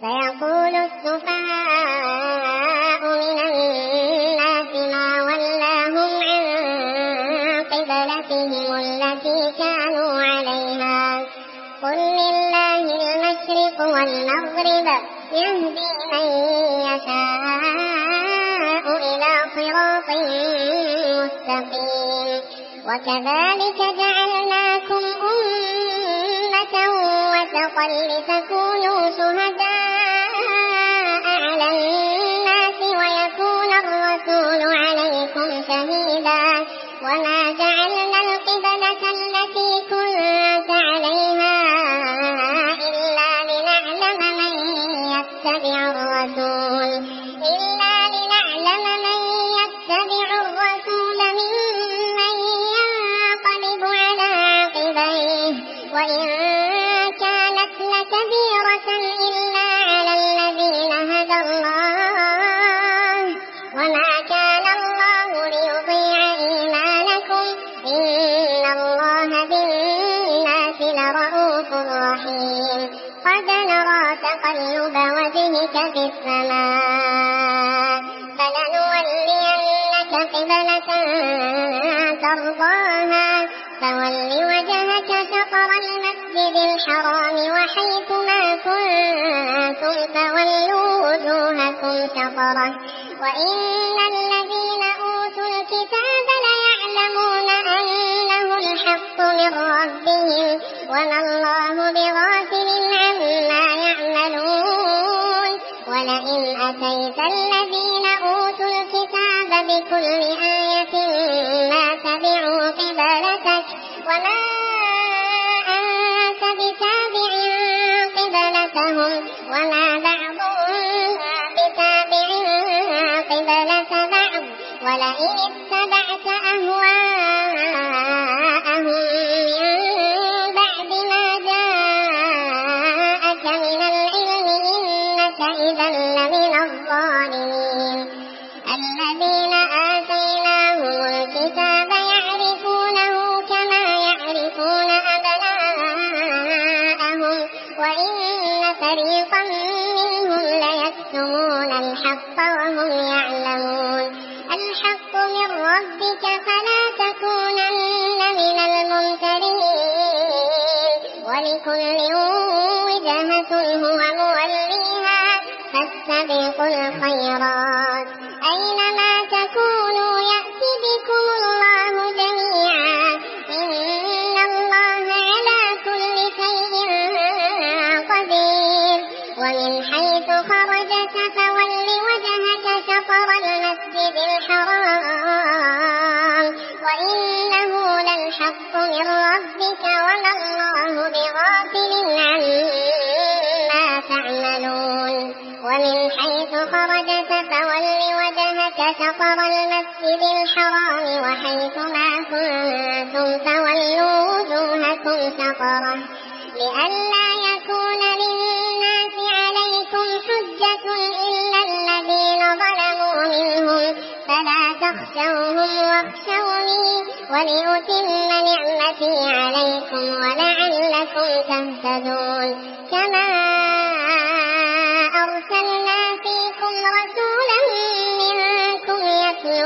سيقول السفهاء من الناس ما ولاهم عن قبلتهم التي كانوا عليها قل لله المشرق والمغرب يهدي من يشاء إلى صراط مستقيم وكذلك جعلناكم أمة وسطا لتكونوا شهداء على الناس ويكون الرسول عليكم شهيدا وما جعلنا القبلة التي كنت عليها إلا لنعلم من يتبع الرسول ممن ينقلب على عقبيه وإن كانت لكبيرة إلا على الذين هدى الله وما كان الله ليضيع إيمانكم إن الله بالناس لرءوف رحيم قد نرى تقلب وجهك في السماء فلنولينك قبلة ترضاها فول وجهك شطر المسجد الحرام وحيث ما كنتم فولوا وجوهكم شطره وإن الذين أوتوا الكتاب ليعلمون أنه الحق من ربهم وما الله بغافل عما يعملون ولئن أتيت الذين أوتوا الكتاب بكل آية ما تبعوا قبلتك وما أنت بتابع قبلتهم وما بعضهم بتابع قبلة بعض ولئن اتبعت أهواءهم من بعد ما جاءك من العلم إنك إذا لمن الظالمين الذين آتيناهم الكتاب يعرفونه كما يعرفون أبناءهم وإن فريقا منهم ليكتمون الحق وهم يعلمون الحق من ربك فلا تكونن من الممترين ولكل وجهة هو موليها فاستبقوا الخيرات أينما تكونوا يأتي بكم الله جميعا إن الله على كل شيء قدير ومن حيث خرجت فول وجهك شطر المسجد الحرام وإنه للحق من ربك وما الله بغافل عما تعملون ومن حيث خرجت فول وجهك شطر المسجد الحرام وحيث ما كنتم فولوا وجوهكم شطره لئلا يكون للناس عليكم حجة إلا الذين ظلموا منهم فلا تخشوهم واخشوني ولأتم نعمتي عليكم ولعلكم تهتدون كما أرسلنا فيكم رسولا منكم يتلو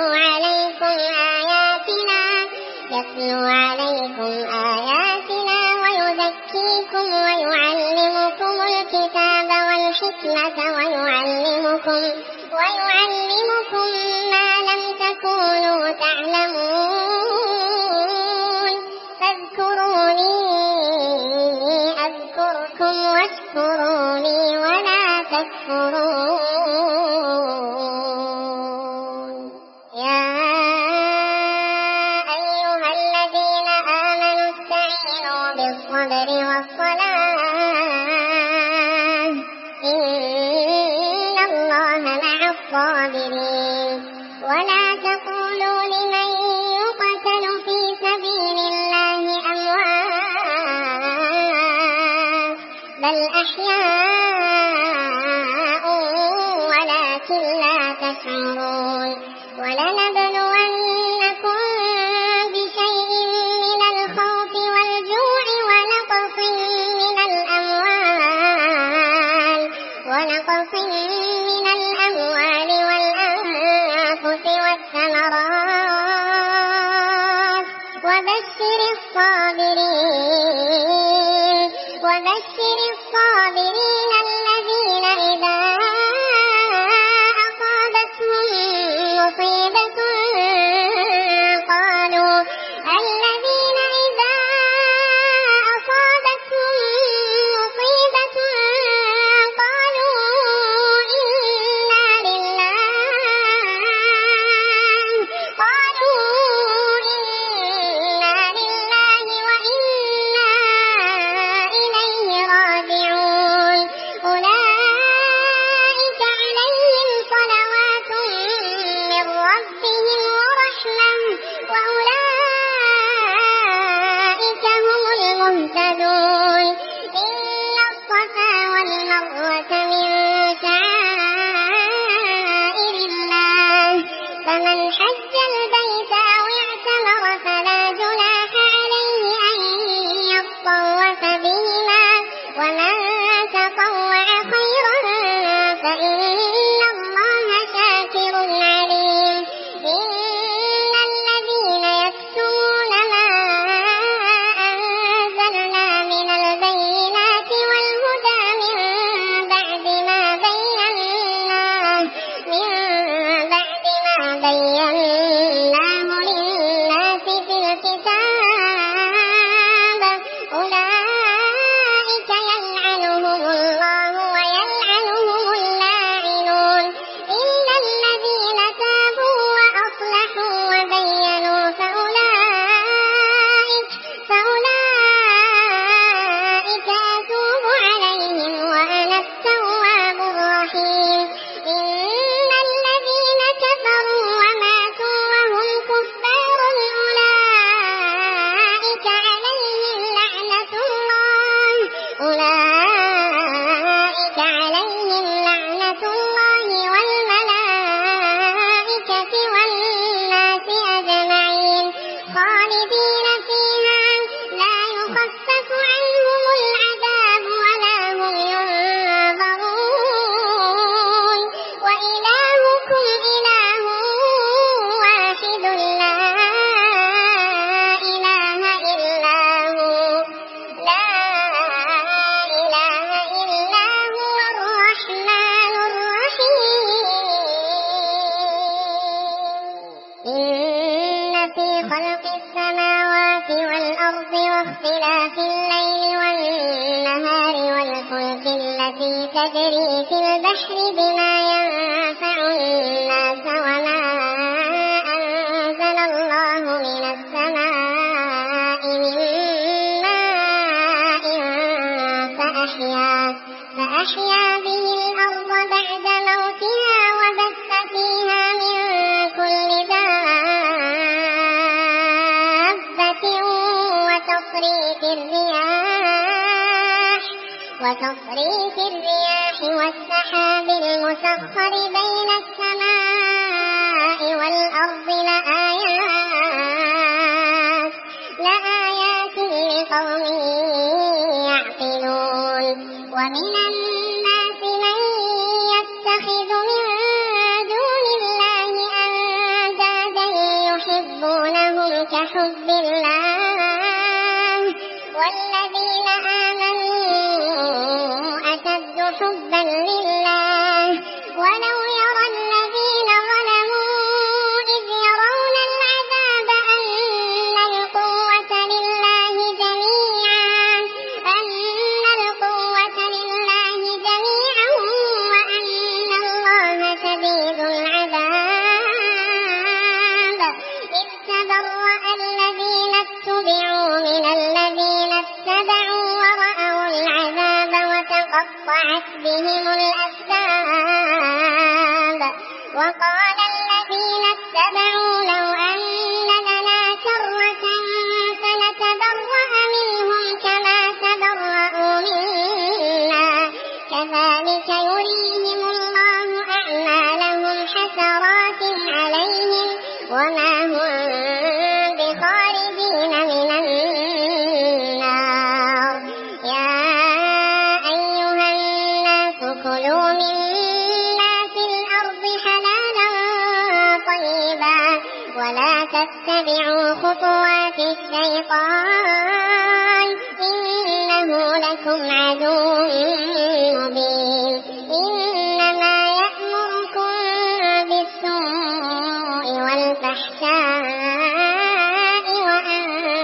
عليكم آياتنا ويزكيكم ويعلمكم الكتاب والحكمة ويعلمكم ما لم تكونوا تعلمون فاذكروني أذكركم واشكروني ولا تكفرون يا أيها الذين آمنوا استعينوا بالصبر والصلاة إن الله مع الصابرين ولا تقولوا لمن يقتل في سبيل الله أموات بل أحياء ولكن لا تشعرون ولنبلونكم بشيء من الخوف والجوع ونقص من الأموال ونقص من الأموال والأنفس والثمرات وبشر الصابرين الذين إذا أصابتهم مصيبة قالوا تجري في البحر بما ينفع الناس وما أنزل الله من السماء من ماء فأحيا به الأرض بعد موتها وبث فيها من كل دابة وتصريف الرياح والسحاب المسخر بين السماء والأرض لآيات لقوم يعقلون ومن الناس من يتخذ من دون الله أندادا يحبونهم كحب الله والذين آمنوا أشد حبا لله ولو يرى الذين ظلموا إذ يرون العذاب أن القوة لله جميعا وأن الله شديد العذاب إذ تبرأ الذين اتبعوا من الذين اتبعوا ورأوا العذاب وتقطعت بهم الأسباب وقال الذين اتبعوا لو أن لنا كرة فنتبرأ منهم كما تبرأوا منا كذلك يريهم الله أعمالهم حسرات عليهم وما هم بخارجين من النار يا أيها الناس كلوا وأحللنا في الأرض حلالا طيبا ولا تتبعوا خطوات الشيطان إنه لكم عدو مبين إنما يأمركم بالسوء والفحشاء وأن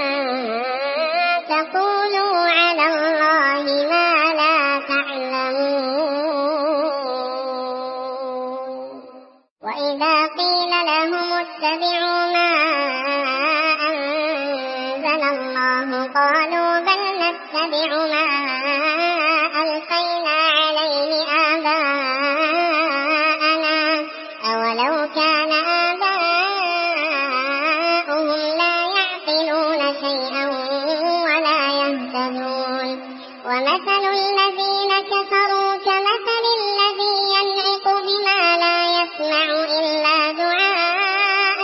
تقولوا على الله ما لا تعلمون وإذا قيل لهم اتبعوا ما أنزل الله قالوا بل نتبع ما ألقينا عليه آباءنا أولو كان آباؤهم لا يعقلون شيئا ولا يهتدون ومثل الذين كفروا كمثل الذي ينعق بما لا يسمع إلا دعاء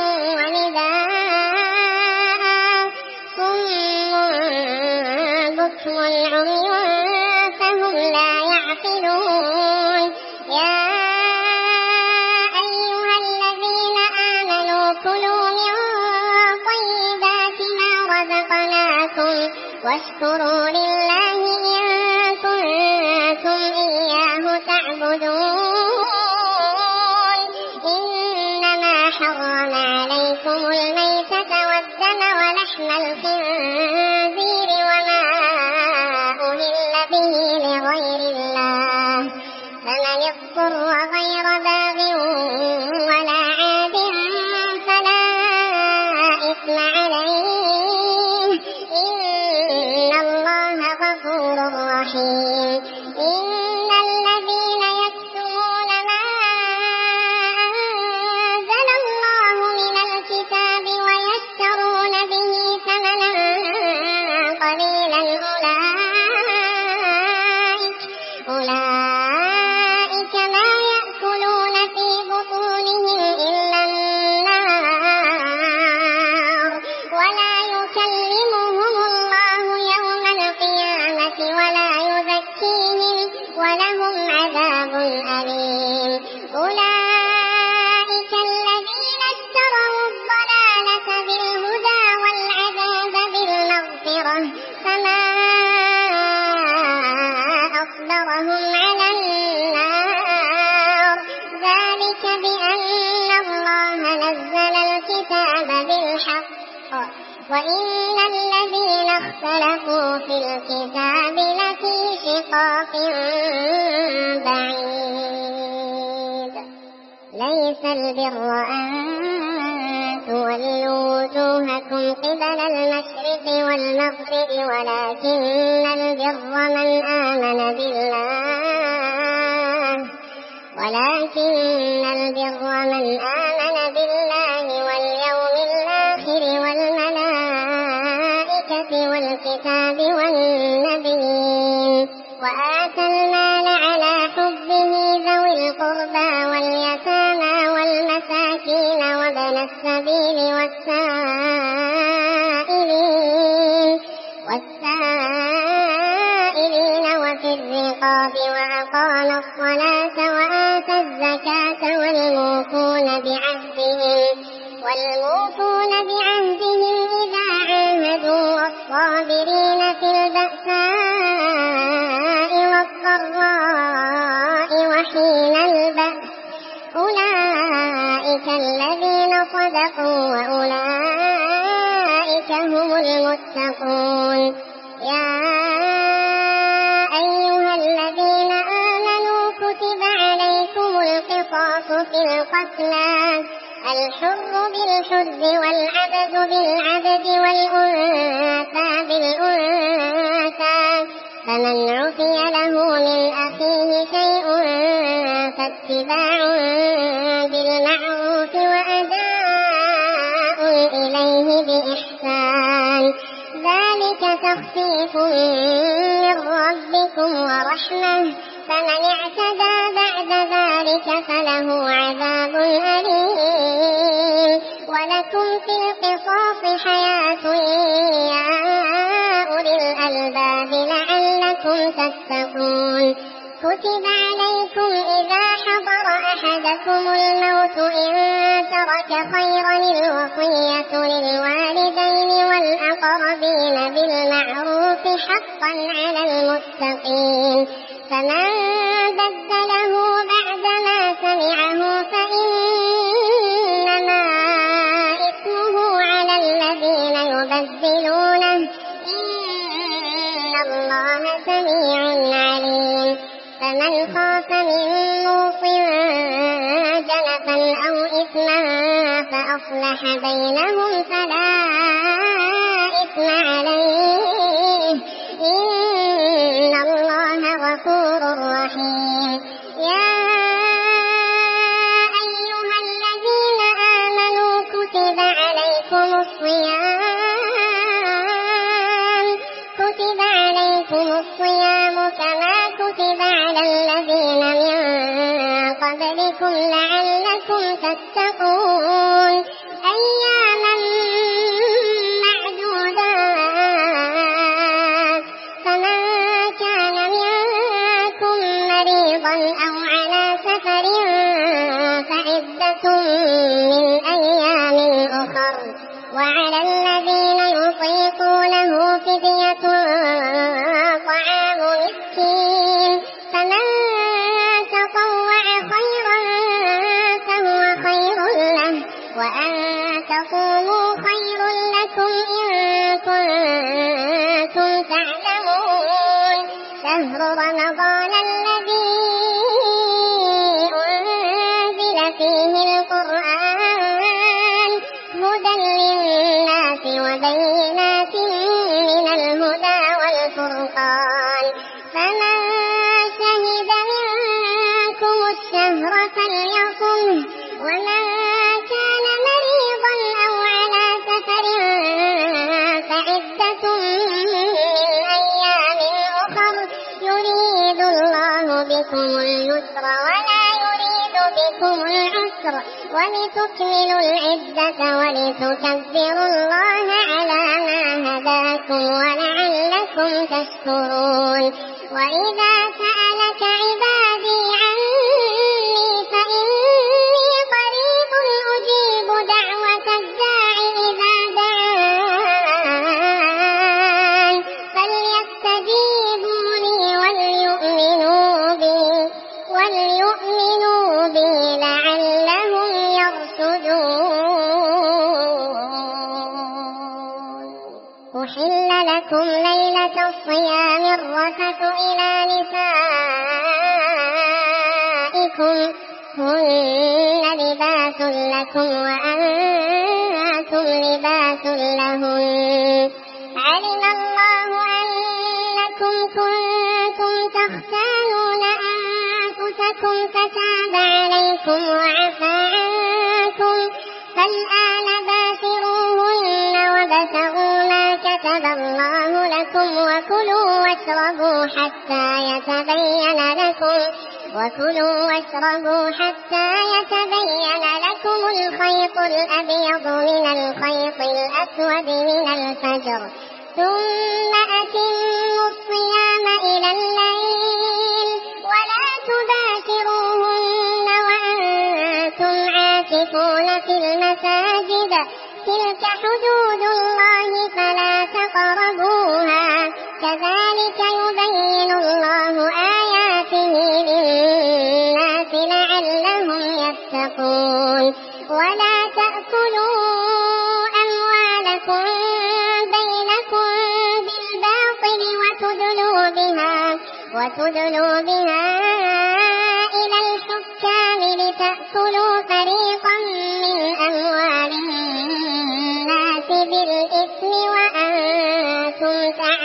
ونداء صم بكم عمي فهم لا يعقلون يا أيها الذين آمنوا كلوا من طيبات ما رزقناكم واشكروا لله إن كنتم إياه تعبدون إنما حرم عليكم الميتة والدم ولحم الخنزير وما أهل به لغير الله فمن اضطر غير باغ ولا عاد فلا إثم عليه إن الله غفور رحيم إن الذين يكتمون ما أنزل الله من الكتاب ويشترون به ثمنا قليلا أولئك ما يأكلون في بطونهم إلا النار ولا يكلمهم الله يوم القيامة ولا يزكيهم ولهم عذاب أليم أولئك الذين اشتروا الضلالة بالهدى والعذاب بالمغفرة فما أصبرهم على النار ذلك بأن الله نزل الكتاب بالحق وإن الذين اختلفوا في الكتاب لفي شقاق بعيد ليس البر أن تولوا وجوهكم قبل المشرق والمغرب ولكن البر من آمن بالله واليوم الآخر والملائكة والكتاب والنبيين وآتى المال على حبه ذوي القربى واليتامى والمساكين وابن السبيل والسائلين وفي الرقاب وأقام الصلاة وآتى الزكاة والموفون بعهدهم إذا عاهدوا والصابرين في البأساء والضراء وحين البأس أولئك الذين صدقوا وأولئك هم المتقون يا أيها الذين آمنوا كتب عليكم القصاص في القتلى الحر بالحر والعبد بالعبد والأنثى بالأنثى فمن عفي له من أخيه شيء فاتباع بالمعروف وأداء إليه بإحسان ذلك تخفيف من ربكم ورحمة فمن اعتدى بعد ذلك فله عذاب أليم ولكم في القصاص حياة يا أولي الألباب لعلكم تتقون كتب كتب عليكم إذا حضر أحدكم الموت إن ترك خيرا الوصية للوالدين والأقربين بالمعروف حقا على المتقين فمن بدله بعدما سمعه فإنما إثمه على الذين يبدلونه إن الله سميع عليم فمن خاف من موص جنفا أو إثما فأصلح بينهم فلا إثم عليه إن الله غفور رحيم يا أيها الذين آمنوا كتب عليكم الصيام كما كتب على الذين من قبلكم لعلكم تتقون أياما معدودات فمن كان منكم مريضا أو على سفر فعدة من أيام أخر وعلى الذين يطيقونه فدية طعام مسكين فمن تطوع خيرا فهو خير له وأن تصوموا خير لكم إن كنتم تعلمون شهر رمضان الذي أنزل فيه القرآن هدى للناس وبينات من الهدى والفرقان فمن شهد منكم الشهر فليصمه ومن كان مريضا أو على سفر فعدة من أيام أخر يريد الله بكم اليسر ولا يريد بكم العسر ولتكملوا العدة ولتكبروا الله على ما هداكم ولعلكم تشكرون وإذا سألك عبادي عني فإني قريب أجيب دعوة الداع إذا دعان فليستجيبوا لي وليؤمنوا بي لعلهم يرشدون أحل لكم ليلة الصيام الرفث إلى نسائكم هن لباس لكم وأنتم لباس لهن علم الله أنكم كنتم تختانون أنفسكم فتاب عليكم وعفى عنكم فالآن باشروهن وابتغوا ما كتب الله لكم وكلوا واشربوا حتى يتبين لكم الخيط الأبيض من الخيط الأسود من الفجر ثم أتموا الصيام إلى الليل ولا تباشروهن وأنتم عاكفون في المساجد تلك حدود الله فلا تقربوها كذلك يبين الله آياته للناس لعلهم يتقون ولا تأكلوا أموالكم بينكم بالباطل وتدلوا بها إلى الحكام لتأكلوا فريقا من أموال الناس بالإثم وأنتم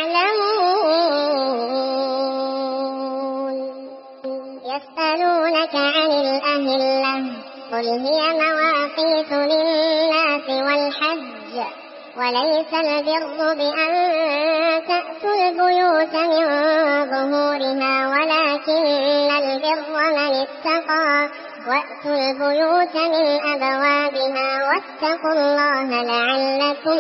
تعلمون يسألونك عن الأهلة قل هي مواقيت للناس والحج وليس البر بأن تأتوا البيوت من ظهورها ولكن البر من اتقى وأتوا البيوت من أبوابها واتقوا الله لعلكم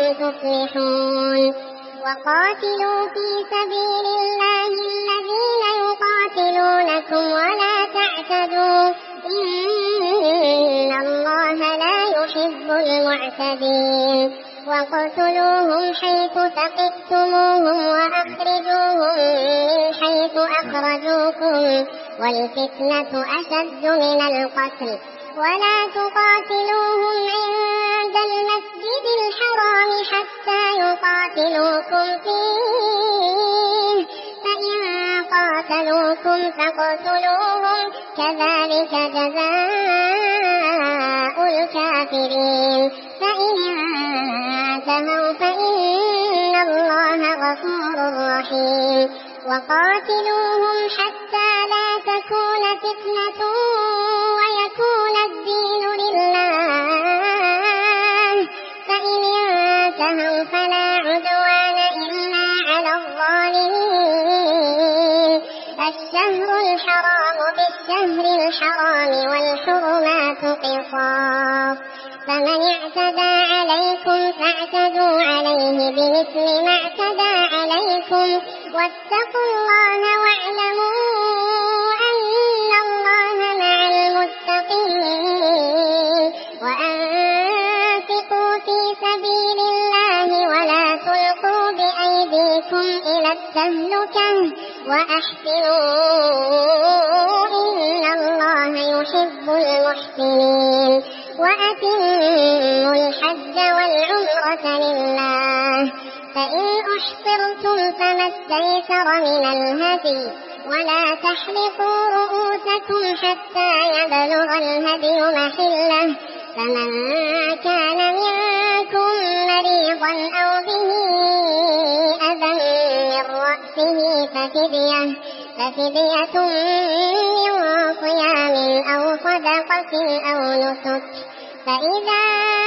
تفلحون وقاتلوا في سبيل الله الذين يقاتلون يقاتلونكم ولا تعتدوا إن الله لا يحب المعتدين وقتلوهم حيث ثقفتموهم وأخرجوهم من حيث أخرجوكم والفتنة أشد من القتل ولا تقاتلوهم عند المسجد الحرام حتى يقاتلوكم فيه فإن قاتلوكم فاقتلوهم كذلك جزاء الكافرين فإن انتهوا فإن الله غفور رحيم وقاتلوهم حتى لا تكون فتنة ويكون الدين لله فإن انتهوا فلا عدوان إلا على الظالمين الشهر الحرام بالشهر الحرام والحرمات قصاص فمن اعتدى عليكم فاعتدوا عليه بمثل ما اعتدى عليكم واتقوا الله واعلموا أن الله مع المتقين وأنفقوا في سبيل الله ولا تلقوا بأيديكم إلى التهلكة وأحسنوا إن الله يحب المحسنين وأتموا الحج والعمرة لله فإن أحصرتم فما استيسر من الهدي ولا تحلقوا رؤوسكم حتى يبلغ الهدي محله فمن كان منكم مريضا أو به أذى من رأسه ففدية من صيام أو صدقة أو نسك فإذا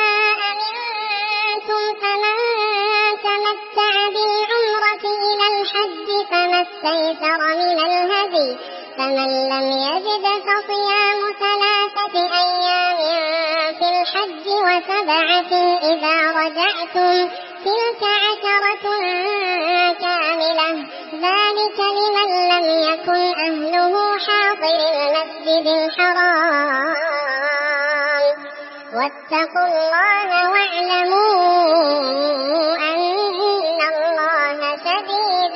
أمنتم فمن تمتع بالعمرة إلى الحج فما استيسر من الهدي فمن لم يجد فصيام 3 أيام في الحج و7 إذا رجعتم تلك 10 كاملة ذلك لمن لم يكن أهله حاضر المسجد الحرام واتقوا الله واعلموا أن الله شديد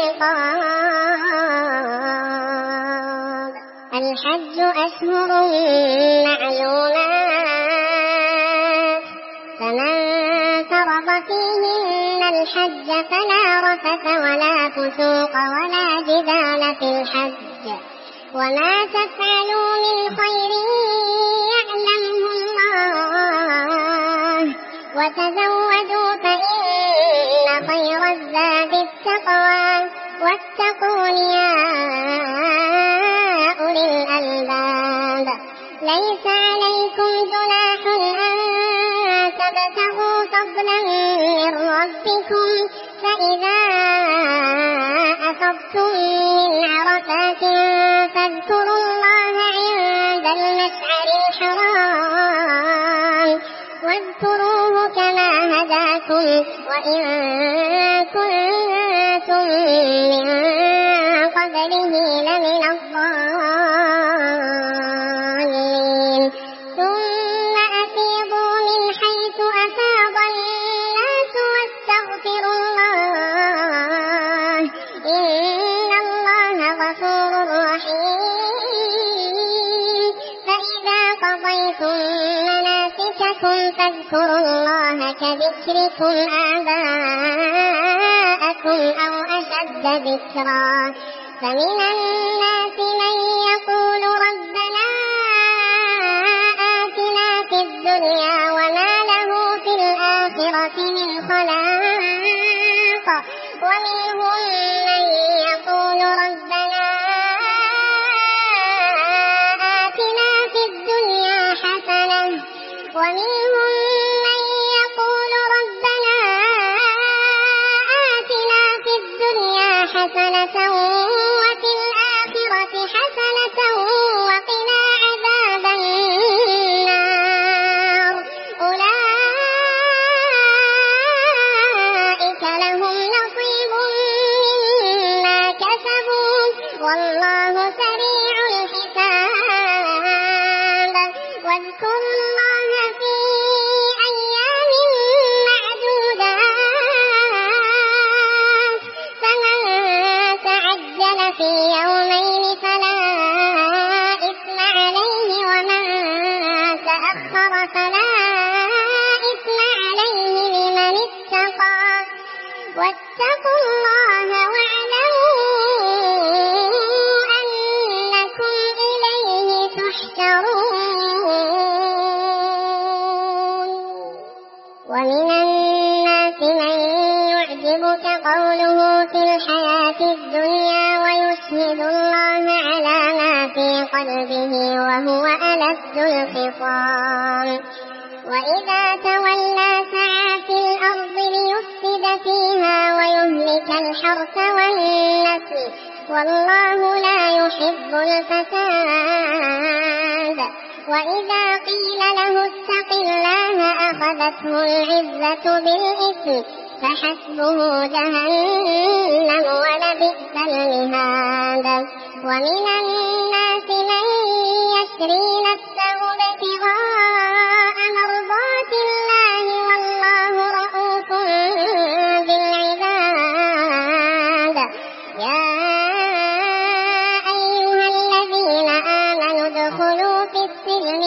العقاب الحج أشهر معلومات فمن فرض فيهن الحج فلا رفث ولا فسوق ولا جدال في الحج وما تفعلوا من خير يعلمه الله وتزودوا فإن خير الزاد التقوى واتقون يا أولي الألباب ليس عليكم جناح أن تبتغوا فضلا من ربكم فإذا أفضتم من عرفات فاذكروا الله عند المشعر الحرام واذكروه كما هداكم وإن كنتم من قبله لمن الضالين ثم أفيضوا من حيث أفاض الناس واستغفروا الله إن الله غفور رحيم فإذا قضيتم مناسككم فاذكروا الله كذكركم آباءكم أو أشد ذكرا فمن الناس من يقول ربنا آتنا في الدنيا وما له في الآخرة من خلاق ومنهم من يقول ربنا آتنا في الدنيا حسنة ومنهم من يقول ربنا آتنا في الدنيا حسنة وفي الآخرة يحزنك قوله في الحياة الدنيا ويشهد الله على ما في قلبه وهو ألد الخصام وإذا تولى سعى في الأرض ليفسد فيها ويهلك الحرث والنسل والله لا يحب الفساد وإذا قيل له اتق الله أخذته العزة بالإثم فحسبه جهنم ولبئس المهاد ومن الناس من يشري نفسه ابتغاء مرضات الله والله رؤوف بالعباد يا أيها الذين آمنوا ادخلوا في السلم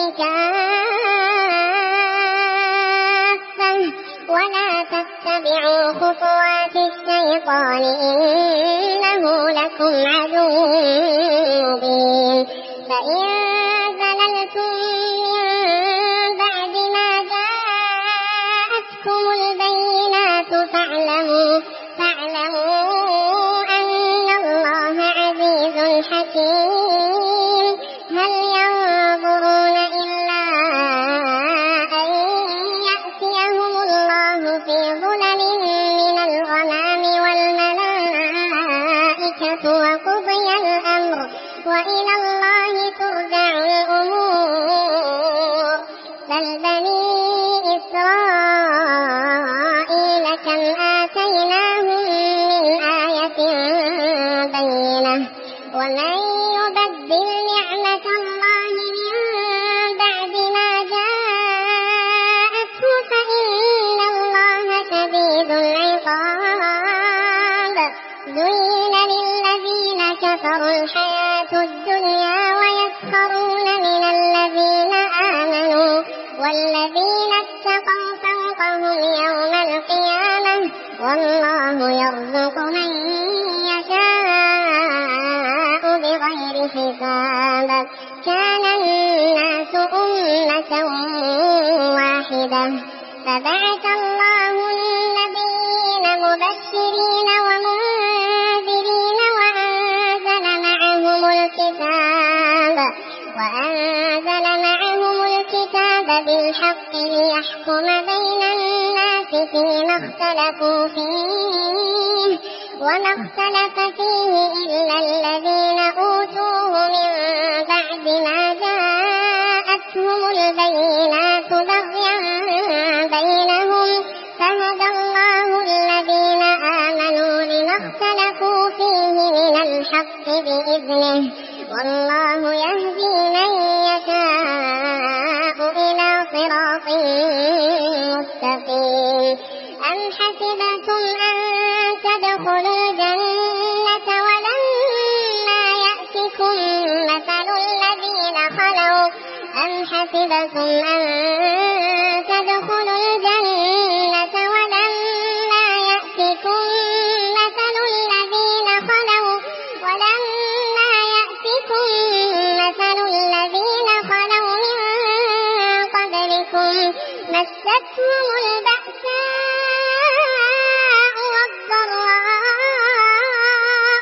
كافة ولا تتبعوا خطوات الشيطان إنه لكم عدو مبين فإن زللتم من بعد ما جاءتكم البينات فاعلموا أن الله عزيز حكيم هل ينظرون إلا أن يأتيهم الله في ظلل من الغمام والملائكة وقضي الأمر وإلى الله ترجع الأمور بل بني إسرائيل كم آتيناهم من آية بينة ومن يبدل نعمة الله من بعد ما جاءته فإن الله شديد العقاب زين للذين كفروا الحياة الدنيا ويسخرون من الذين آمنوا والذين اتقوا فوقهم يوم القيامة والله يرزق من يشاء بغير حساب كان الناس أمة واحدة فبعث الله النبيين مبشرين ومنذرين وأنزل معهم الكتاب بالحق ليحكم بين الناس فيما اختلفوا فيه وما اختلف فيه إلا الذين أوتوه من بعد ما جاءتهم البينات بغيا بينهم فهدى الله الذين آمنوا لما اختلفوا فيه من الحق بإذنه والله يهدي من يشاء إلى صراط مستقيم أم حسبتم أن تدخلوا الجنة ولما يأتكم مثل الذين خلوا أم حسبتم أن تدخلوا الجنة ولما يأتكم مثل الذين خلوا من قبلكم مستهم البأساء والضراء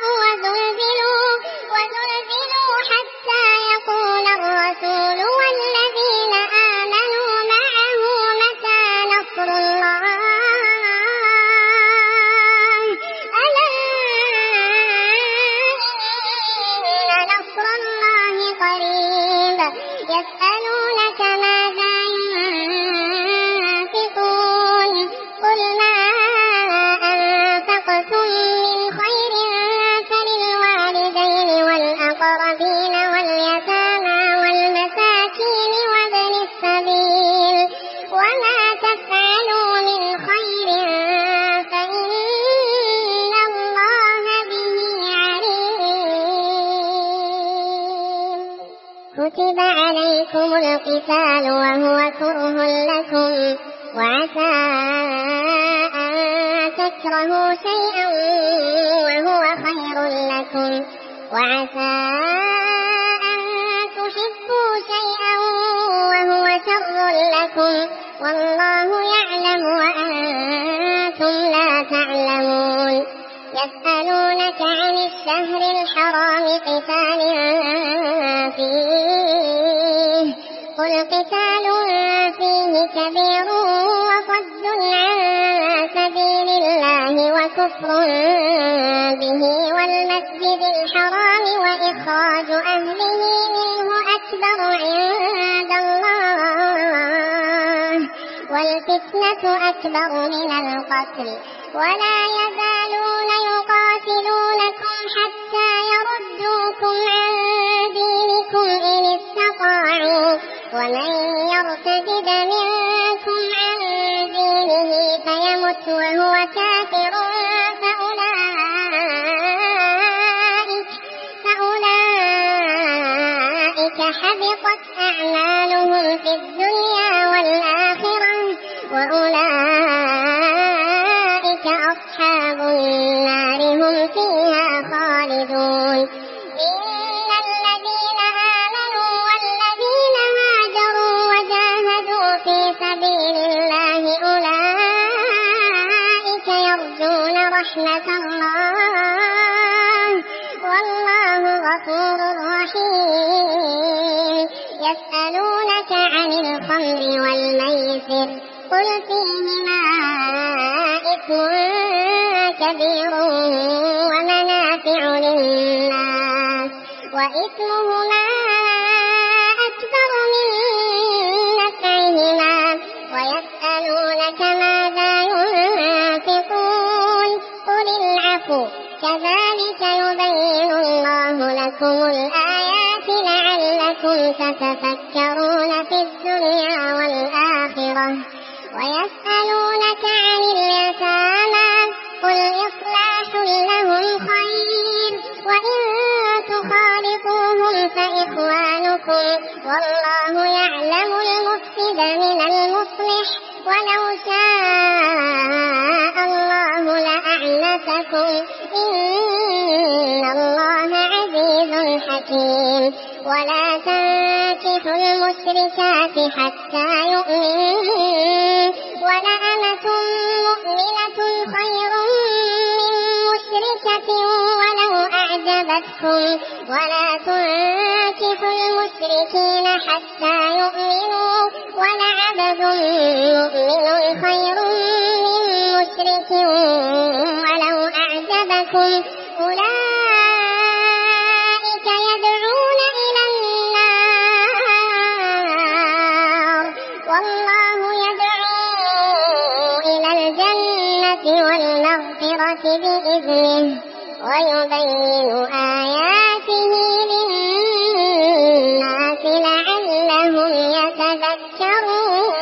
وزلزلوا حتى يقول الرسول والذين آمنوا معه متى نصر الله ألا إن نصر الله قريب يسألونك ماذا ينفقون قل ما أنفقتم من خير فللوالدين والأقربين واليتامى والمساكين وابن السبيل وما تفعلوا من خير فإن الله به عليم كتب عليكم القتال وهو كره لكم وعسى أن تكرهوا شيئا وهو خير لكم وعسى أن تحبوا شيئا وهو شر لكم والله يعلم وأنتم لا تعلمون يعلمون يسألونك عن الشهر الحرام قتال فيه قل قتال فيه كبير وصد عن سبيل الله وكفر به والمسجد الحرام وإخراج أهله منه أكبر عند الله والفتنة أكبر من القتل ولا يزالون يقاتلونكم حتى يردوكم عن دينكم إن استطاعوا ومن يرتد منكم عن دينه فيمت وهو كافر فأولئك حبطت أعمالهم في الدنيا والآخرة وأولئك أصحاب النار هم فيها خالدون إن الذين آمنوا والذين هاجروا وجاهدوا في سبيل الله أولئك يرجون رحمة الله والله غفور رحيم يسألونك عن الخمر والميسر قل فيهما إثم كبير ومنافع للناس وإثمهما أكبر من نفعهما ويسألونك ماذا ينفقون قل العفو كذلك يبين الله لكم الآيات لعلكم تتفكرون في الدنيا والآخرة ويسألونك عن اليتامى قل إصلاح لهم خير وإن تخالطوهم فإخوانكم والله يعلم المفسد من المصلح ولو شاء الله لأعنتكم إن الله عزيز حكيم ولا تنكحوا المشركات حتى يؤمنوا ولأمة مؤمنة خير من مشركة ولو أعجبتكم ولا تنكحوا المشركين حتى يؤمنوا ولعبد مؤمن خير من مشرك ولو أعجبكم أولئك يدعون إلى النار والله يدعو إلى الجنة والمغفرة بإذنه ويبين آياته للناس لعلهم يتذكرون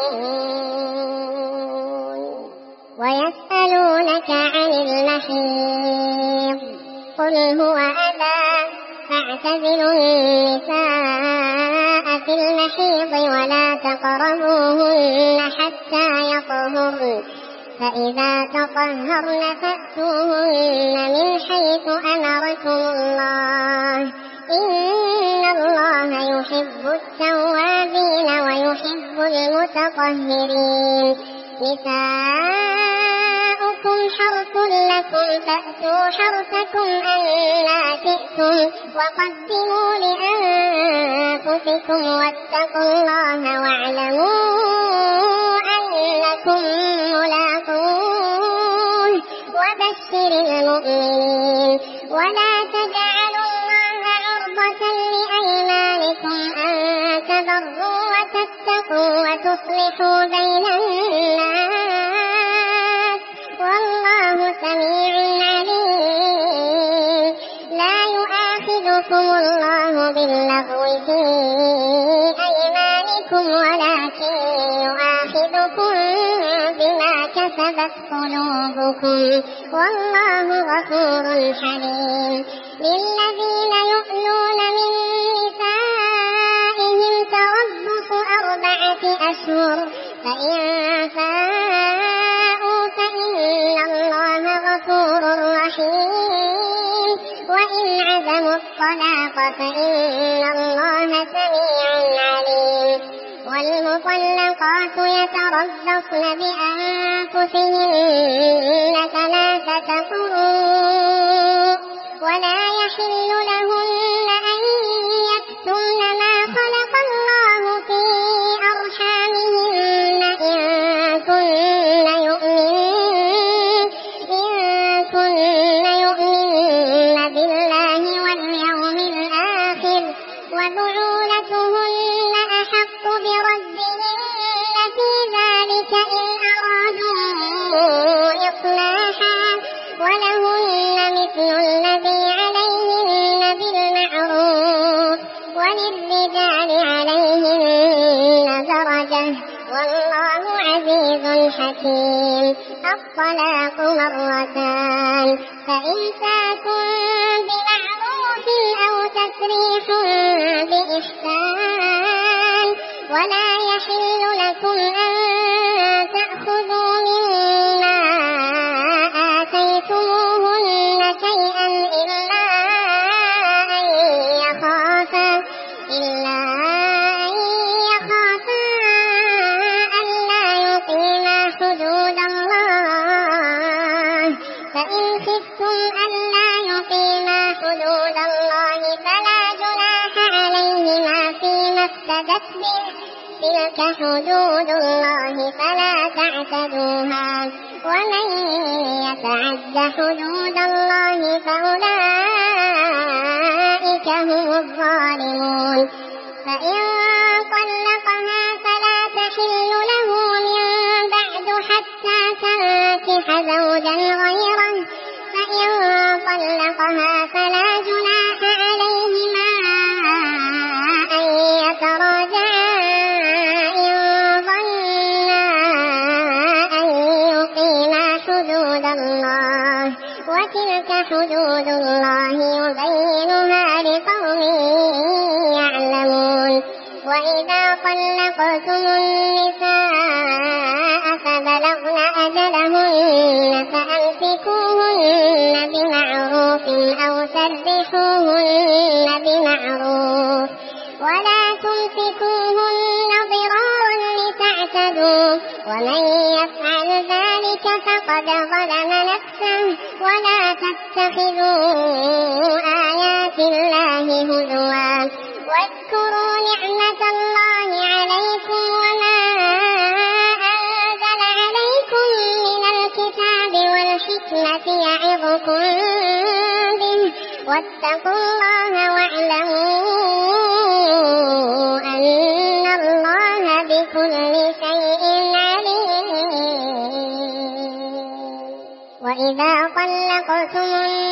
ويسألونك عن المحيض قل هو أذى فاعتزلوا النساء في المحيض ولا تقربوهن حتى يطهرن فإذا تطهرن فأتوهن من حيث أمركم الله إن الله يحب التوابين ويحب المتطهرين نساؤكم حرث لكم فأتوا حرثكم أنى شئتم وقدموا لأنفسكم واتقوا الله واعلموا أنكم ملاقوه وبشر المؤمنين ولا تجعلوا الله عرضة لأيمانكم أن تبروا وتتقوا وتصلحوا بين الناس والله سميع عليم لا يؤاخذكم الله باللغو في أيمانكم ولكن يؤاخذكم بما كسبت قلوبكم والله غفور حليم للذين يؤلون من نسائهم تربص 4 أشهر فإن فاءوا فإن الله غفور رحيم وإن عزموا الطلاق فإن الله سميع عليم والمطلقات يتربصن بأنفسهن 3 قروء ولا يحل لهن أن يكتمن ما خلق الله في أرحامهن إن كن يؤمن بالله واليوم الآخر وبعولتهن أحق بردهن في ذلك إن أرادوا إصلاحا ولهن مثل الذي عليهن بالمعروف وللرجال عليهن درجة والله عزيز حكيم. الطلاق 2 فإمساك بمعروف أو تسريح بإحسان ولا يحل لكم أن تأخذوا مما آتيتموهن شيئا إلا أن يخافا ألا يقيما حدود الله فإن خفتم ألا يقيما حدود الله فلا جناح عليهما فيما افتدت به تلك حدود الله فلا تعتدوها ومن يتعد حدود الله فأولئك هم الظالمون. فإن طلقها فلا تحل له من بعد حتى تنكح زوجا غيره فإن طلقها فلا جناح عليهما أن يتراجعا إن ظنا أن يقيما حدود الله وتلك حدود الله يبينها لقوم يعلمون. وإذا طلقتم النساء فبلغن أجلهن فأمسكوهن بمعروف أو سرحوهن بمعروف ولا تمسكوهن ضرارا لتعتدوا ومن يفعل ذلك فقد ظلم نفسه ولا تتخذوا آيات الله هزوا واذكروا نعمة الله عليكم وما أنزل عليكم من الكتاب والحكمة يعظكم به واتقوا الله واعلموا أن الله بكل شيء عليم. وإذا طلقتم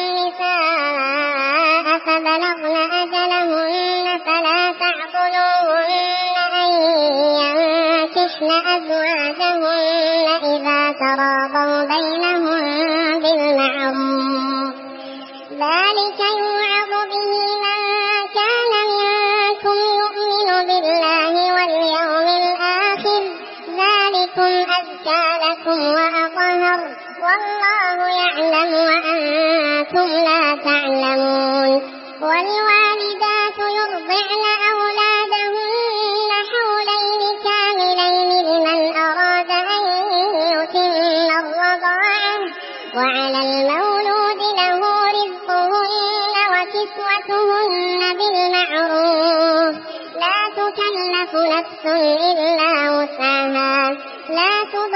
النساء فبلغن أجلهن فلا تعضلوهن أن ينكحن أزواجهن إذا تراضوا بينهم بالمعروف ذلك يوعظ به من كان منكم يؤمن بالله واليوم الآخر ذلكم أزكى لكم وأطهر والله يعلم وأنتم لا تعلمون. والوالدات يرضعن أولادهن حولين كاملين لمن أراد أن يتم الرضاعة وعلى المولود له رزقهن وكسوتهن بالمعروف لا تكلف نفس إلا وسعها لا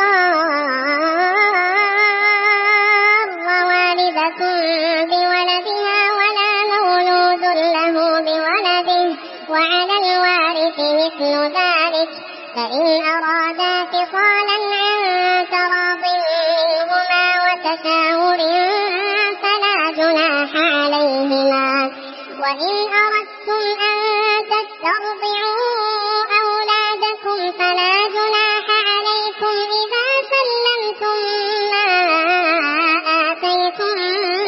تضار والدة بولدها ولا مولود له بولده وعلى الوارث مثل ذلك فإن أرادا فصالا عن تراض منهما وتشاور فلا جناح عليهما. وإن أردتم أن تسترضعوا أولادكم فلا جناح عليكم إذا سلمتم ما آتيتم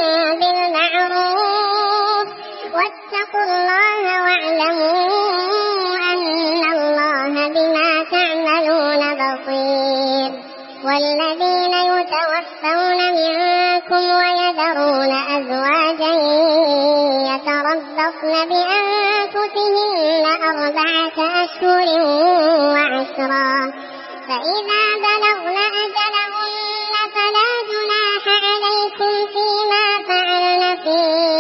بالمعروف واتقوا الله واعلموا أن الله بما تعملون بصير. والذين يتوفون منكم ويذرون أزواجا يتربصن بأنفسهن 4 أشهر وعشرا يسرا فإذا بلغن أجلهن فلا جناح عليكم فيما فعلن في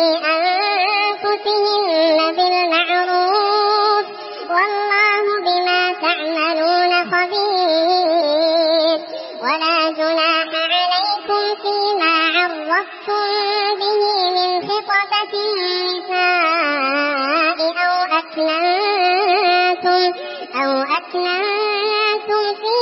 أنفسهن بالمعروف والله بما تعملون خبير ولا جناح عليكم فيما عرضتم به من خطبة النساء أو أكننتم في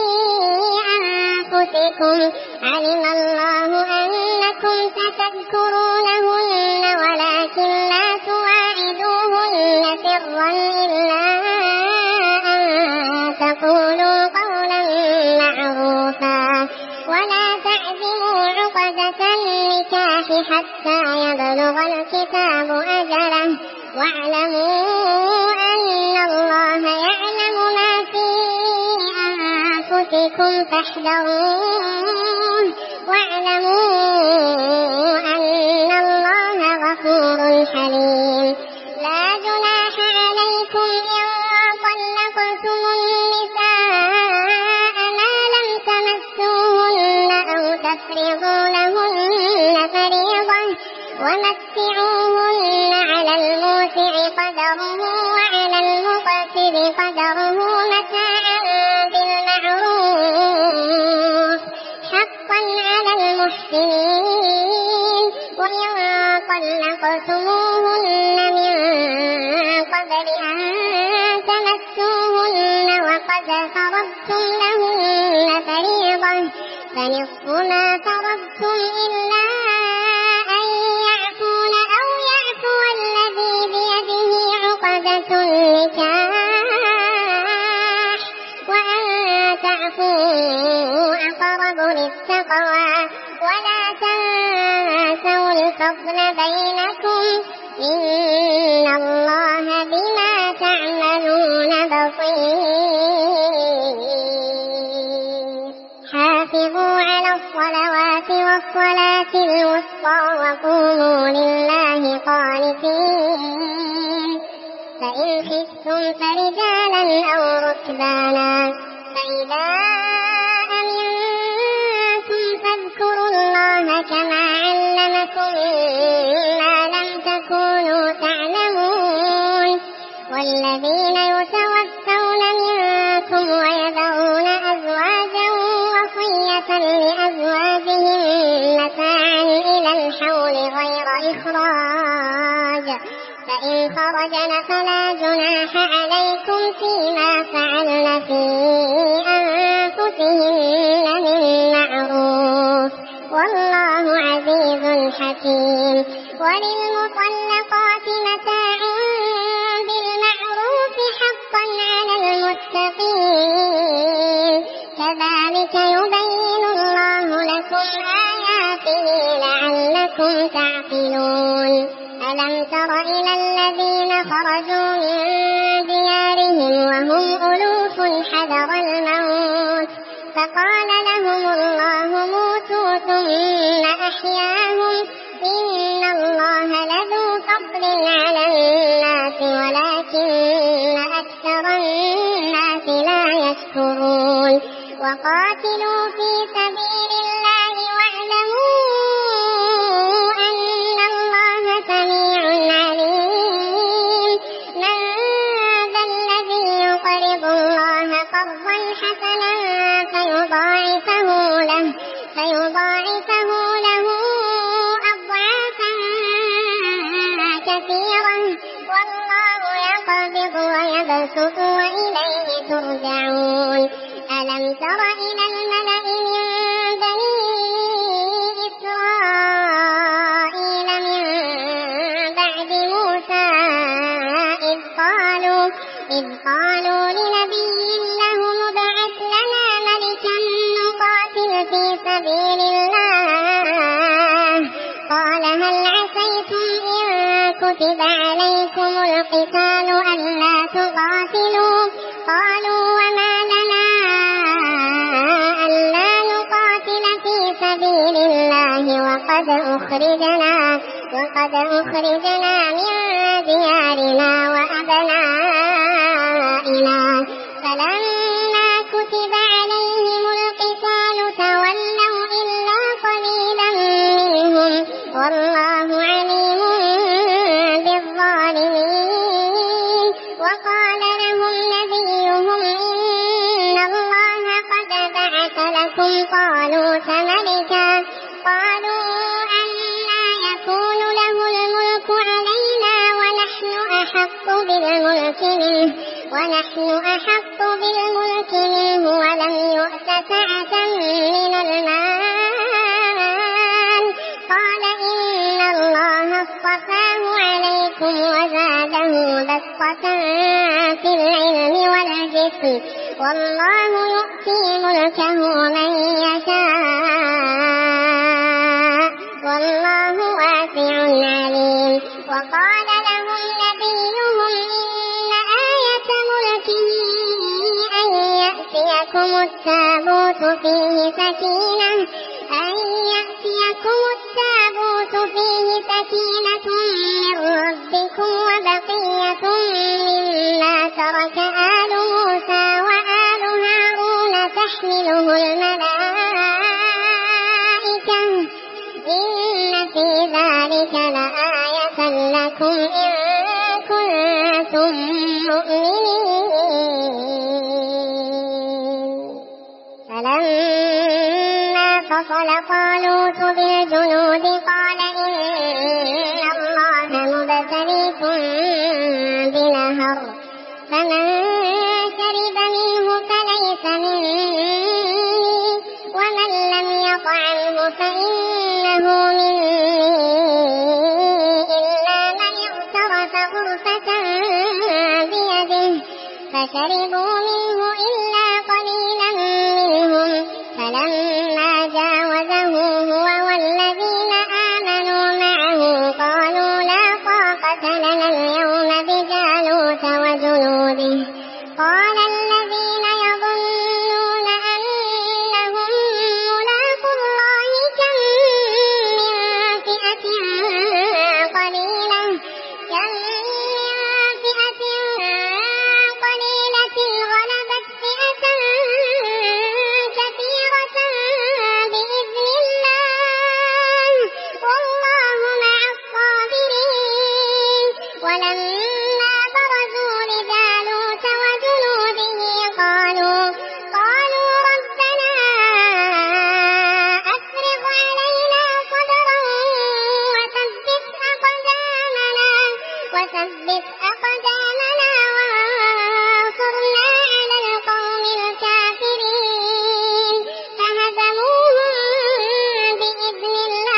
أنفسكم علم الله أنكم ستذكرونهن ولكن لا تواعدوهن سرا إلا أن تقولوا قولا معروفا ولا تعزموا عقدة النكاح حتى يبلغ الكتاب أجله واعلموا أن الله يعلم ما في أنفسكم فاحذروه واعلموا أن الله غفور حليم لا جناح عليكم إن طلقتم النساء ما لم تمسوهن أو تفرضوا لهن فريضة ومتعوهن على الموسع قدره وعلى المقتر قدره متاعا بالمعروف حقا على المحسنين وإن طلقتموهن من قبل أن تمسوهن وقد فرضتم لهن فريضة فنصف ما فرضتم إلا أن يعفون أو يعفو الذي بيده عقدة النكاح وأن تعفوا أقرب للتقوى ولا تنسوا الفضل بينكم إن الله بما تعملون بصير حافظوا على الصلوات والصلاة الوسطى وقوموا لله قانتين فإن خفتم فرجالا أو ركبانا فإذا أمنتم فاذكروا الله كما علمكم ما لم تكونوا تعلمون والذين يتوفون منكم ويذرون أزواجا وصية لأزواجهم متاعا إلى الحول غير إخراج فإن خرجن فلا جناح عليكم فيما فعلن في أنفسهن من معروف والله عزيز حكيم وللمطلقات متاع بالمعروف حقا على المتقين كذلك يبين الله لكم آياته لعلكم تعقلون ألم تر إلى الذين خرجوا من ديارهم وهم ألوف حذر الموت فقال لهم الله موتوا ثم أحياهم إن الله لذو فضل على الناس ولكن أكثر الناس لا يشكرون وقاتلوا في سبيل الله واعلموا أن الله سميع عليم من ذا الذي يقرض الله قرضا حسنا فيضاعفه له أضعافا كثيرا والله يقبض ويبسط وإليه ترجعون ألم تر إلى الملأ من بني إسرائيل من بعد موسى إذ قالوا لنبي لهم ابعث لنا ملكا نقاتل في سبيل الله قال هل عسيتم إن كتب عليكم القتال ألا تقاتلوا قالوا وما لنا ألا نقاتل في سبيل الله وقد أخرجنا من ديارنا وأبنائنا فلما طالوت ملكا قالوا أنى يكون له الملك علينا ونحن أحق بالملك منه ولم يؤت سعة من المال قال إن الله اصطفاه عليكم وزاده بسطة في العلم والجسم والله يؤتي ملكه من يشاء والله واسع عليم. وقال لهم نبيهم إن آية ملكه أن يأتيكم التابوت فيه سكينة من ربكم وبقية مما ترك آل موسى وآل هارون تحمله الملائكة إن في ذلك لآية لكم إن كنتم مؤمنين. فلما فصل طالوت بالجنود قال إن الله مبتليكم بنهر فمن شرب منه فليس مني ومن لم يطعمه فإنه مني إلا من اغترف غرفة بيده فشربوا منه إلا قليلا منهم فلما جاوزه هو والذين آمنوا معه قالوا لا طاقة لنا اليوم بجالوت وجنوده قال الذين يظنون أنهم ملاقو الله كم من فئة قليلة غلبت فئة كثيرة بإذن الله والله مع الصابرين. ولما برزوا لجالوت وجنوده قالوا ربنا أفرغ علينا صبرا وثبت أقدامنا وانصرنا على القوم الكافرين فهزموهم بإذن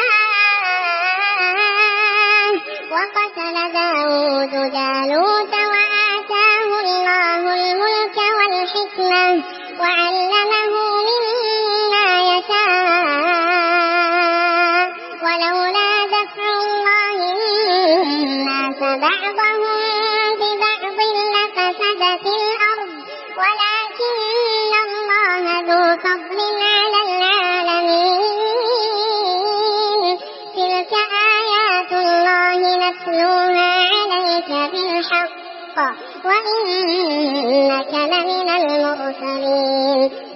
الله. وقتل داود جالوت وآتاه الله الملك والحكمة وعلمه مما يشاء ولولا دفع الله الناس بعضهم ببعض لفسدت الأرض ولكن الله ذو فضل على العالمين. تلك آيات الله نتلوها عليك بالحق وإنك لمن المرسلين.